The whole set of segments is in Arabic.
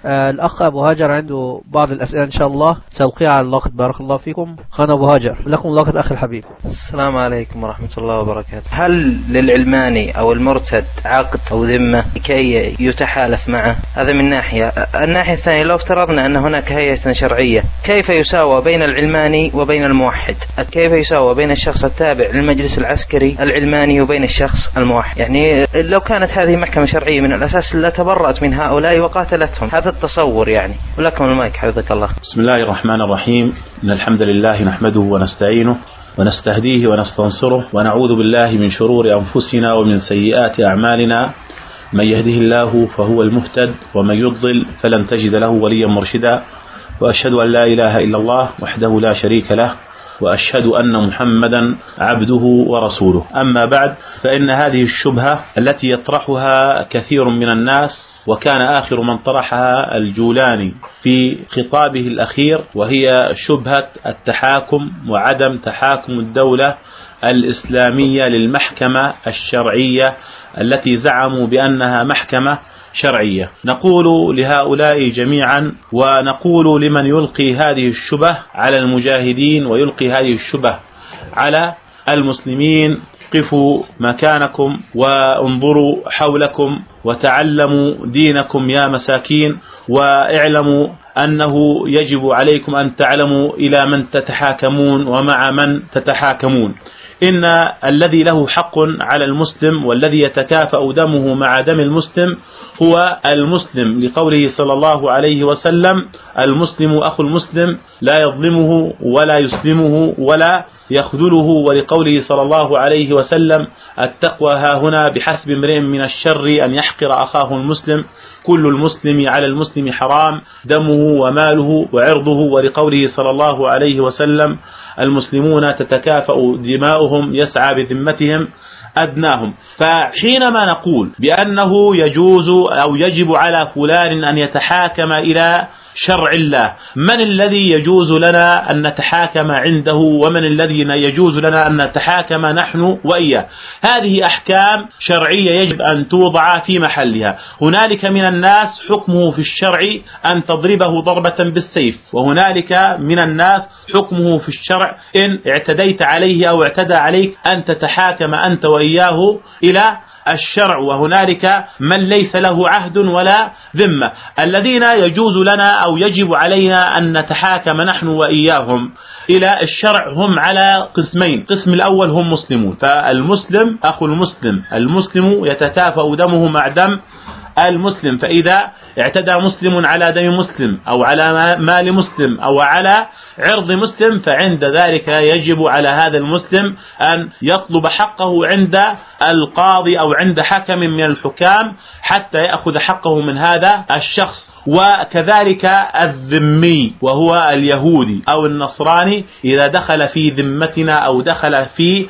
الأخ أبو هاجر عنده بعض الأسئلة إن شاء الله سألقيها على اللاقط. بارك الله فيكم. خان أبو هاجر، لكم اللاقط أخي الحبيب. السلام عليكم ورحمة الله وبركاته. هل للعلماني أو المرتد عقد أو ذمة لكي يتحالف معه؟ هذا من ناحية. الناحية الثانية، لو افترضنا أن هناك هيئة شرعية، كيف يساوى بين العلماني وبين الموحد؟ كيف يساوى بين الشخص التابع للمجلس العسكري العلماني وبين الشخص الموحد؟ يعني لو كانت هذه محكمة شرعية من الأساس لتبرأت من هؤلاء وقاتلتهم. هذا التصور يعني. ولكم المايك حفظك الله. بسم الله الرحمن الرحيم. إن الحمد لله نحمده ونستعينه ونستهديه ونستنصره ونعوذ بالله من شرور أنفسنا ومن سيئات أعمالنا. من يهده الله فهو المهتد ومن يضلل فلن تجد له وليا مرشدا. وأشهد أن لا إله إلا الله وحده لا شريك له وأشهد أن محمدا عبده ورسوله. أما بعد، فإن هذه الشبهة التي يطرحها كثير من الناس، وكان آخر من طرحها الجولاني في خطابه الأخير، وهي شبهة التحاكم وعدم تحاكم الدولة الإسلامية للمحكمة الشرعية التي زعموا بأنها محكمة شرعية. نقول لهؤلاء جميعا، ونقول لمن يلقي هذه الشبه على المجاهدين ويلقي هذه الشبه على المسلمين: قفوا مكانكم وانظروا حولكم وتعلموا دينكم يا مساكين، واعلموا أنه يجب عليكم أن تعلموا إلى من تتحاكمون ومع من تتحاكمون. إن الذي له حق على المسلم والذي يتكافأ دمه مع دم المسلم هو المسلم، لقوله صلى الله عليه وسلم: المسلم أخو المسلم لا يظلمه ولا يسلمه ولا يخذله. ولقوله صلى الله عليه وسلم: التقوى ها هنا بحسب امرئ من الشر أن يحقر أخاه المسلم. كل المسلم على المسلم حرام دمه وماله وعرضه. ولقوله صلى الله عليه وسلم: المسلمون تتكافأ دماؤهم يسعى بذمتهم أدناهم. فحينما نقول بأنه يجوز أو يجب على فلان أن يتحاكم إلى شرع الله، من الذي يجوز لنا أن نتحاكم عنده ومن الذي يجوز لنا أن نتحاكم نحن وإياه؟ هذه أحكام شرعية يجب أن توضع في محلها. هنالك من الناس حكمه في الشرع أن تضربه ضربة بالسيف، وهنالك من الناس حكمه في الشرع إن اعتديت عليه أو اعتدى عليك أن تتحاكم أنت وإياه إلى الشرع. وهنالك من ليس له عهد ولا ذمة. الذين يجوز لنا أو يجب علينا أن نتحاكم نحن وإياهم إلى الشرع هم على قسمين. القسم الأول هم مسلمون، فالمسلم أخو المسلم، المسلم يتكافأ دمه مع دم المسلم. فإذا اعتدى مسلم على دم مسلم أو على مال مسلم أو على عرض مسلم، فعند ذلك يجب على هذا المسلم أن يطلب حقه عند القاضي أو عند حكم من الحكام حتى يأخذ حقه من هذا الشخص. وكذلك الذمي وهو اليهودي أو النصراني إذا دخل في ذمتنا أو دخل في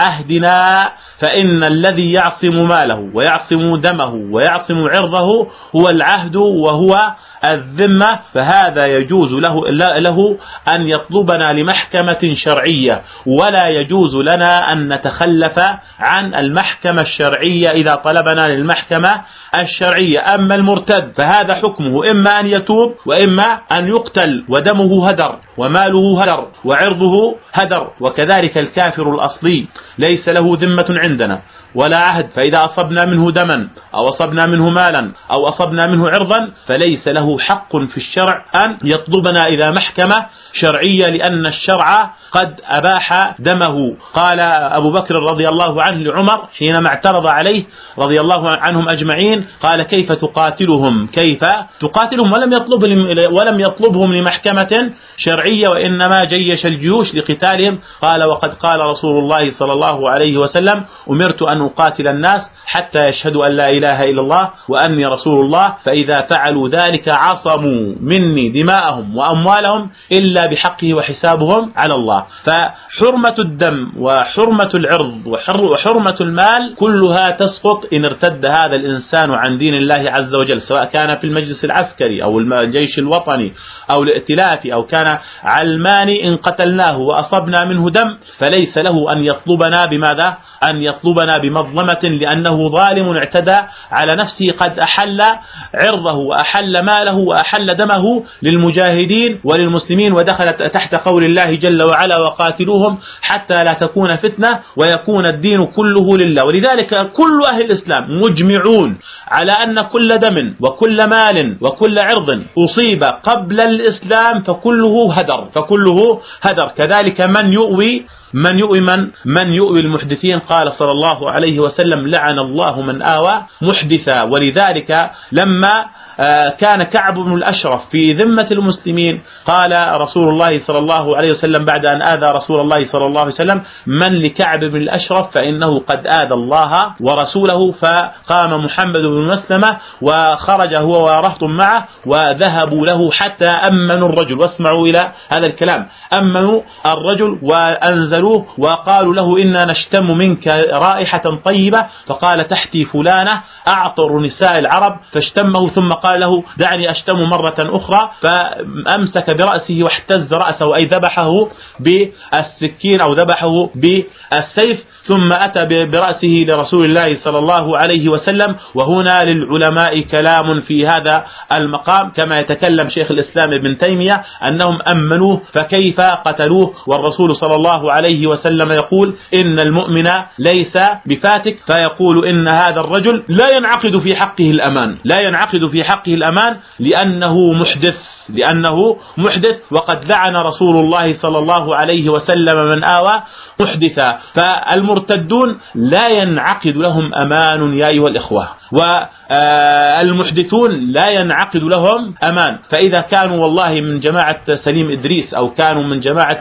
عهدنا، فإن الذي يعصم ماله ويعصم دمه ويعصم عرضه هو العهد وهو الذمة. فهذا يجوز له أن يطلبنا لمحكمة شرعية، ولا يجوز لنا أن نتخلف عن المحكمة الشرعية إذا طلبنا للمحكمة الشرعية. أما المرتد فهذا حكمه إما أن يتوب وإما أن يقتل ودمه هدر وماله هدر وعرضه هدر. وكذلك الكافر الأصلي ليس له ذمة عندنا ولا عهد، فإذا أصبنا منه دما أو أصبنا منه مالا أو أصبنا منه عرضا فليس له حق في الشرع أن يطلبنا إلى محكمة شرعية، لأن الشرع قد أباح دمه. قال أبو بكر رضي الله عنه لعمر حينما اعترض عليه رضي الله عنهم أجمعين، قال: كيف تقاتلهم؟ كيف تقاتلهم ولم يطلبهم لمحكمة شرعية، وإنما جيش الجيوش لقتالهم. قال: وقد قال رسول الله صلى الله عليه وسلم: أمرت أن أقاتل الناس حتى يشهدوا أن لا إله إلا الله وأني رسول الله، فإذا فعلوا ذلك عصموا مني دماءهم وأموالهم إلا بحقه وحسابهم على الله. فحرمة الدم وحرمة العرض وحرمة المال كلها تسقط إن ارتد هذا الإنسان عن دين الله عز وجل، سواء كان في المجلس العسكري أو الجيش الوطني أو الائتلافي أو كان علماني. إن قتلناه وأصبنا منه دم فليس له أن يطلبنا بماذا؟ أن يطلبنا بمظلمة، لأنه ظالم اعتدى على نفسه، قد أحل عرضه وأحل ماله له وأحل دمه للمجاهدين وللمسلمين، ودخلت تحت قول الله جل وعلا وقاتلوهم حتى لا تكون فتنة ويكون الدين كله لله. ولذلك كل أهل الإسلام مجمعون على أن كل دم وكل مال وكل عرض أصيب قبل الإسلام فكله هدر. كذلك من يؤوي المحدثين، قال صلى الله عليه وسلم لعن الله من آوى محدثا. ولذلك لما كان كعب بن الأشرف في ذمة المسلمين قال رسول الله صلى الله عليه وسلم بعد أن آذى رسول الله صلى الله عليه وسلم: من لكعب بن الأشرف فإنه قد آذى الله ورسوله. فقام محمد بن مسلمة وخرج هو ورهط معه وذهبوا له حتى أمنوا الرجل. واسمعوا إلى هذا الكلام: أمنوا الرجل وأنزلوه وقالوا له: إنا نشتم منك رائحة طيبة. فقال: تحتي فلانة أعطر نساء العرب. فاشتمه ثم قال له: دعني أشتم مرة أخرى. فأمسك برأسه واحتز رأسه، أي ذبحه بالسكين أو ذبحه بالسيف، ثم أتى برأسه لرسول الله صلى الله عليه وسلم. وهنا للعلماء كلام في هذا المقام، كما يتكلم شيخ الإسلام ابن تيمية أنهم أمنوه فكيف قتلوه، والرسول صلى الله عليه وسلم يقول: إن المؤمن ليس بفاتك. فيقول إن هذا الرجل لا ينعقد في حقه الأمان لأنه محدث، وقد لعن رسول الله صلى الله عليه وسلم من آوى محدثا. فالمرتدون لا ينعقد لهم أمان يا أيها الإخوة، والمحدثون لا ينعقد لهم أمان. فإذا كانوا والله من جماعة سليم إدريس أو كانوا من جماعة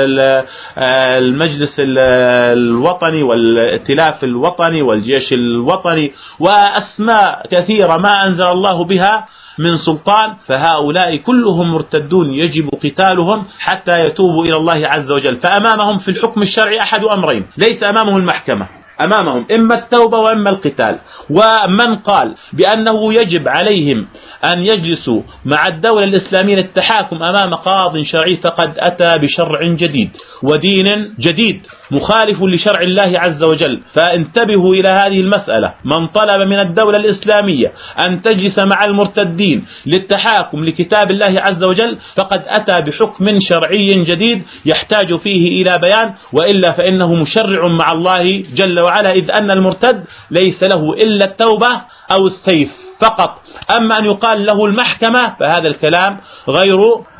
المجلس الوطني والائتلاف الوطني والجيش الوطني وأسماء كثيرة ما أنزل الله بها من سلطان، فهؤلاء كلهم مرتدون يجب قتالهم حتى يتوبوا إلى الله عز وجل. فأمامهم في الحكم الشرعي أحد أمرين، ليس أمامهم المحكمة، أمامهم إما التوبة وإما القتال. ومن قال بأنه يجب عليهم أن يجلسوا مع الدولة الإسلامية للتحاكم أمام قاض شرعي فقد أتى بشرع جديد ودين جديد مخالف لشرع الله عز وجل. فانتبهوا إلى هذه المسألة: من طلب من الدولة الإسلامية أن تجلس مع المرتدين للتحاكم لكتاب الله عز وجل فقد أتى بحكم شرعي جديد يحتاج فيه إلى بيان، وإلا فإنه مشرع مع الله جل وعلا، إذ أن المرتد ليس له إلا التوبة أو السيف فقط. أما أن يقال له المحكمة فهذا الكلام غير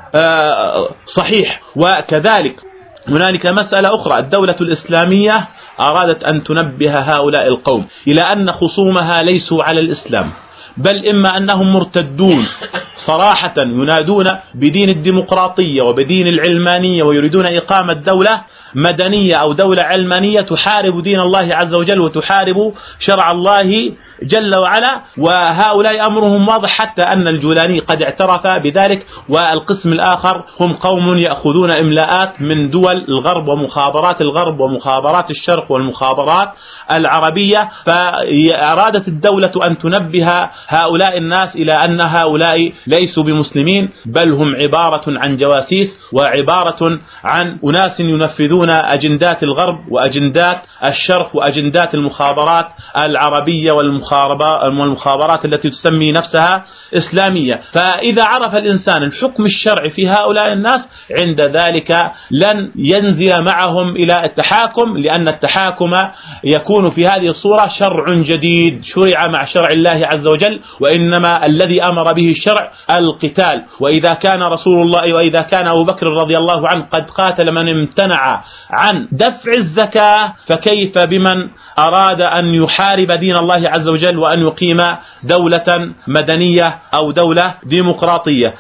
صحيح. وكذلك هنالك مسألة أخرى: الدولة الإسلامية أرادت أن تنبه هؤلاء القوم إلى أن خصومها ليسوا على الإسلام، بل إما أنهم مرتدون صراحة ينادون بدين الديمقراطية وبدين العلمانية ويريدون إقامة دولة مدنية أو دولة علمانية تحارب دين الله عز وجل وتحارب شرع الله جل وعلا. وهؤلاء أمرهم واضح، حتى أن الجولاني قد اعترف بذلك. والقسم الآخر هم قوم يأخذون إملاءات من دول الغرب ومخابرات الغرب ومخابرات الشرق والمخابرات العربية. فأرادت الدولة أن تنبه هؤلاء الناس إلى أن هؤلاء ليسوا بمسلمين، بل هم عبارة عن جواسيس وعبارة عن أناس ينفذون أجندات الغرب وأجندات الشرق وأجندات المخابرات العربية والمخابرات التي تسمي نفسها إسلامية. فإذا عرف الإنسان الحكم الشرعي في هؤلاء الناس عند ذلك لن ينزل معهم إلى التحاكم، لأن التحاكم يكون في هذه الصورة شرع جديد شرع مع شرع الله عز وجل، وإنما الذي أمر به الشرع القتال. وإذا كان رسول الله وإذا كان أبو بكر رضي الله عنه قد قاتل من امتنع عن دفع الزكاة، فكيف بمن أراد أن يحارب دين الله عز وجل وأن يقيم دولة مدنية أو دولة ديمقراطية؟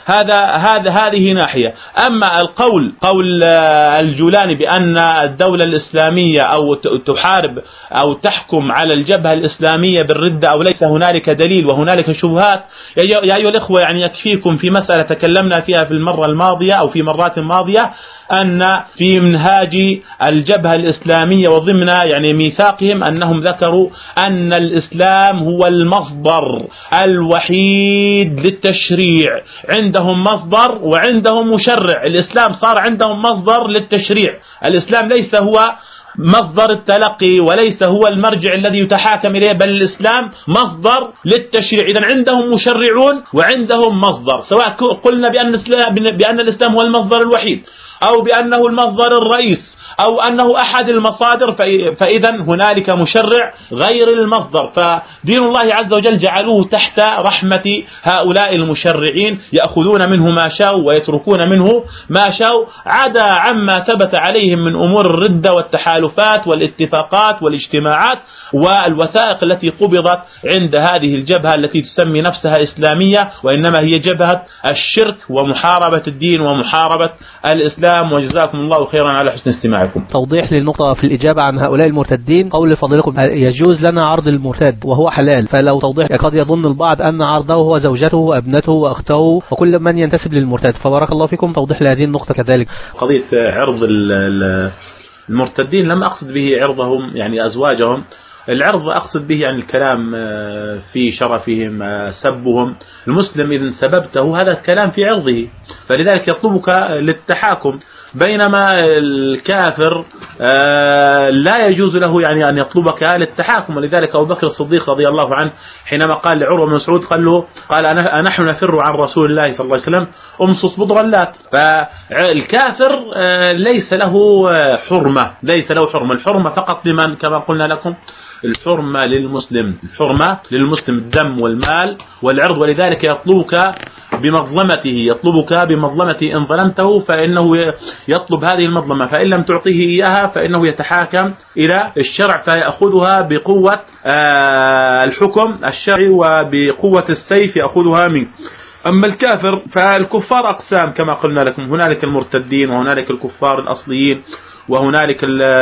هذه ناحية. أما قول الجولاني بأن الدولة الإسلامية أو تحارب أو تحكم على الجبهة الإسلامية بالردة أو ليس هنالك دليل وهنالك شبهات، يا أيها الإخوة يعني يكفيكم في مسألة تكلمنا فيها في المرة الماضية أو في مرات ماضية، أن في منهاج الجبهة الإسلامية وضمن يعني ميثاقهم أنهم ذكروا أن الإسلام هو المصدر الوحيد للتشريع. عندهم مصدر وعندهم مشرع. الإسلام صار عندهم مصدر للتشريع. الإسلام ليس هو مصدر التلقي وليس هو المرجع الذي يتحاكم إليه، بل الإسلام مصدر للتشريع. إذن عندهم مشرعون وعندهم مصدر، سواء قلنا بأن الإسلام هو المصدر الوحيد أو بأنه المصدر الرئيس أو أنه أحد المصادر، فإذا هنالك مشرع غير المصدر. فدين الله عز وجل جعلوه تحت رحمة هؤلاء المشرعين، يأخذون منه ما شاءوا ويتركون منه ما شاءوا، عدا عما ثبت عليهم من أمور الردة والتحالفات والاتفاقات والاجتماعات والوثائق التي قبضت عند هذه الجبهة التي تسمي نفسها إسلامية، وإنما هي جبهة الشرك ومحاربة الدين ومحاربة الإسلام. وجزاكم الله خيرا على حسن استماعكم. توضيح للنقطة في الإجابة عن هؤلاء المرتدين، قول فضيلكم يجوز لنا عرض المرتد وهو حلال، فلو توضيح قد يظن البعض أن عرضه هو زوجته وابنته وأخته وكل من ينتسب للمرتد، فبارك الله فيكم توضيح لهذه النقطة كذلك. قضية عرض المرتدين لم أقصد به عرضهم يعني أزواجهم، العرض أقصد به يعني الكلام في شرفهم، سبهم. المسلم إذا سببته هذا الكلام في عرضه، فلذلك يطلبك للتحاكم، بينما الكافر لا يجوز له يعني أن يطلبك للتحاكم. ولذلك أبو بكر الصديق رضي الله عنه حينما قال لعروة بن مسعود قال نحن نفر عن رسول الله صلى الله عليه وسلم أمصص بضر اللات. فالكافر ليس له حرمة، الحرمة فقط لمن؟ كما قلنا لكم الحرمة للمسلم، الدم والمال والعرض. ولذلك يطلبك بمظلمته إن ظلمته فإنه يطلب هذه المظلمة، فإن لم تعطيه إياها فإنه يتحاكم إلى الشرع فيأخذها بقوة الحكم الشرعي وبقوة السيف يأخذها منه. أما الكافر فالكفار أقسام كما قلنا لكم، هنالك المرتدين وهنالك الكفار الأصليين وهنالك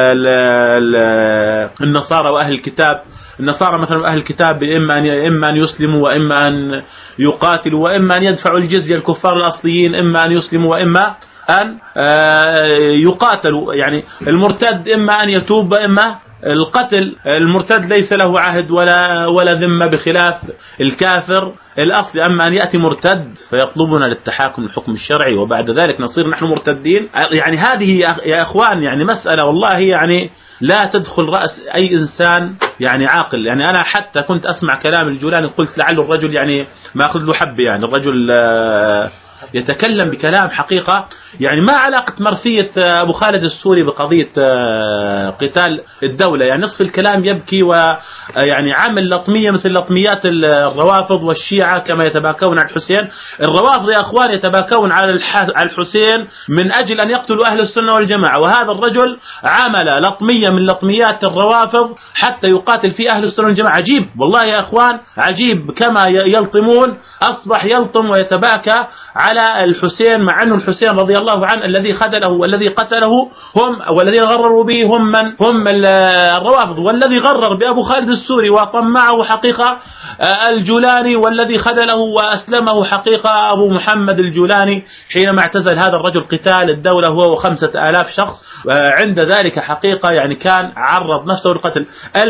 النصارى وأهل الكتاب. النصارى مثلا أهل الكتاب إما أن يسلموا وإما أن يقاتلوا وإما أن يدفعوا الجزية. الكفار الأصليين إما أن يسلموا وإما أن يقاتلوا. يعني المرتد إما أن يتوب وإما القتل. المرتد ليس له عهد ولا ذمة بخلاف الكافر الأصل. أما أن يأتي مرتد فيطلبنا للتحاكم الحكم الشرعي وبعد ذلك نصير نحن مرتدين. يعني هذه يا أخوان يعني مسألة والله يعني لا تدخل رأس أي إنسان يعني عاقل. يعني أنا حتى كنت أسمع كلام الجولاني قلت لعل الرجل يعني ما أخذ له حب، يعني الرجل يتكلم بكلام حقيقة. يعني ما علاقة مرثية أبو خالد السوري بقضية قتال الدولة؟ يعني نصف الكلام يبكي ويعني عامل لطمية مثل لطميات الروافض والشيعة كما يتباكون على الحسين. الروافض يا أخوان يتباكون على الحسين من أجل أن يقتلوا أهل السنة والجماعة، وهذا الرجل عمل لطمية من لطميات الروافض حتى يقاتل في أهل السنة والجماعة. عجيب والله يا أخوان، عجيب كما يلطمون. أصبح يلطم ويتباكى على الحسين مع أنه الحسين رضي الله عنه الذي خذله والذي قتله هم والذين غرروا به هم الروافض، والذي غرر بأبو خالد السوري وطمعه حقيقة الجولاني، والذي خذله وأسلمه حقيقة أبو محمد الجولاني حينما اعتزل هذا الرجل قتال الدولة هو و5000 شخص. عند ذلك حقيقة يعني كان عرض نفسه للقتل.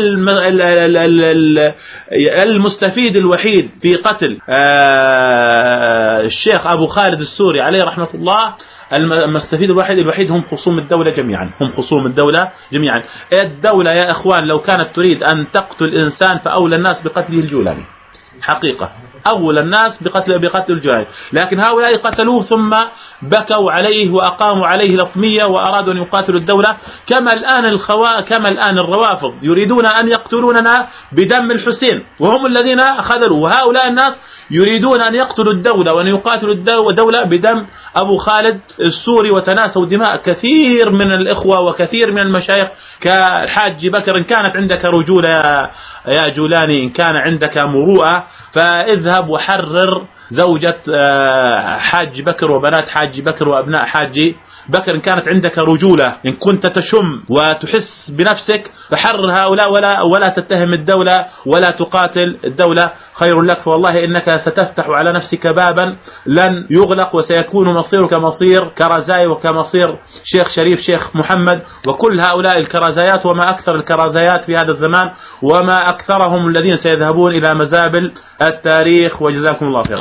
المستفيد الوحيد في قتل الشيخ أبو خالد السوري عليه رحمة الله، المستفيد الوحيد هم خصوم الدولة جميعا. الدولة يا أخوان لو كانت تريد أن تقتل إنسان فأولى الناس بقتله الجولاني، حقيقة أول الناس بقتل الجولاني. لكن هؤلاء قتلوه ثم بكوا عليه وأقاموا عليه لطمية وأرادوا أن يقاتلوا الدولة، كما الآن الروافض يريدون أن يقتلوننا بدم الحسين وهم الذين خذلوا، وهؤلاء الناس يريدون أن يقتلوا الدولة وأن يقاتلوا الدولة بدم أبو خالد السوري. وتناسوا دماء كثير من الإخوة وكثير من المشايخ كالحاج بكر. إن كانت عندك رجولة يا جولاني، إن كان عندك مروءة فاذهب وحرر زوجة حاج بكر وبنات حاج بكر وأبناء حاج بكر. إن كانت عندك رجولة، إن كنت تشم وتحس بنفسك فحرر هؤلاء ولا تتهم الدولة ولا تقاتل الدولة، خير لك. فوالله إنك ستفتح على نفسك بابا لن يغلق، وسيكون مصيرك مصير كرزاي وكمصير شيخ شريف شيخ محمد وكل هؤلاء الكرزايات. وما أكثر الكرزايات في هذا الزمان وما أكثرهم الذين سيذهبون إلى مزابل التاريخ. وجزاكم الله خيرا.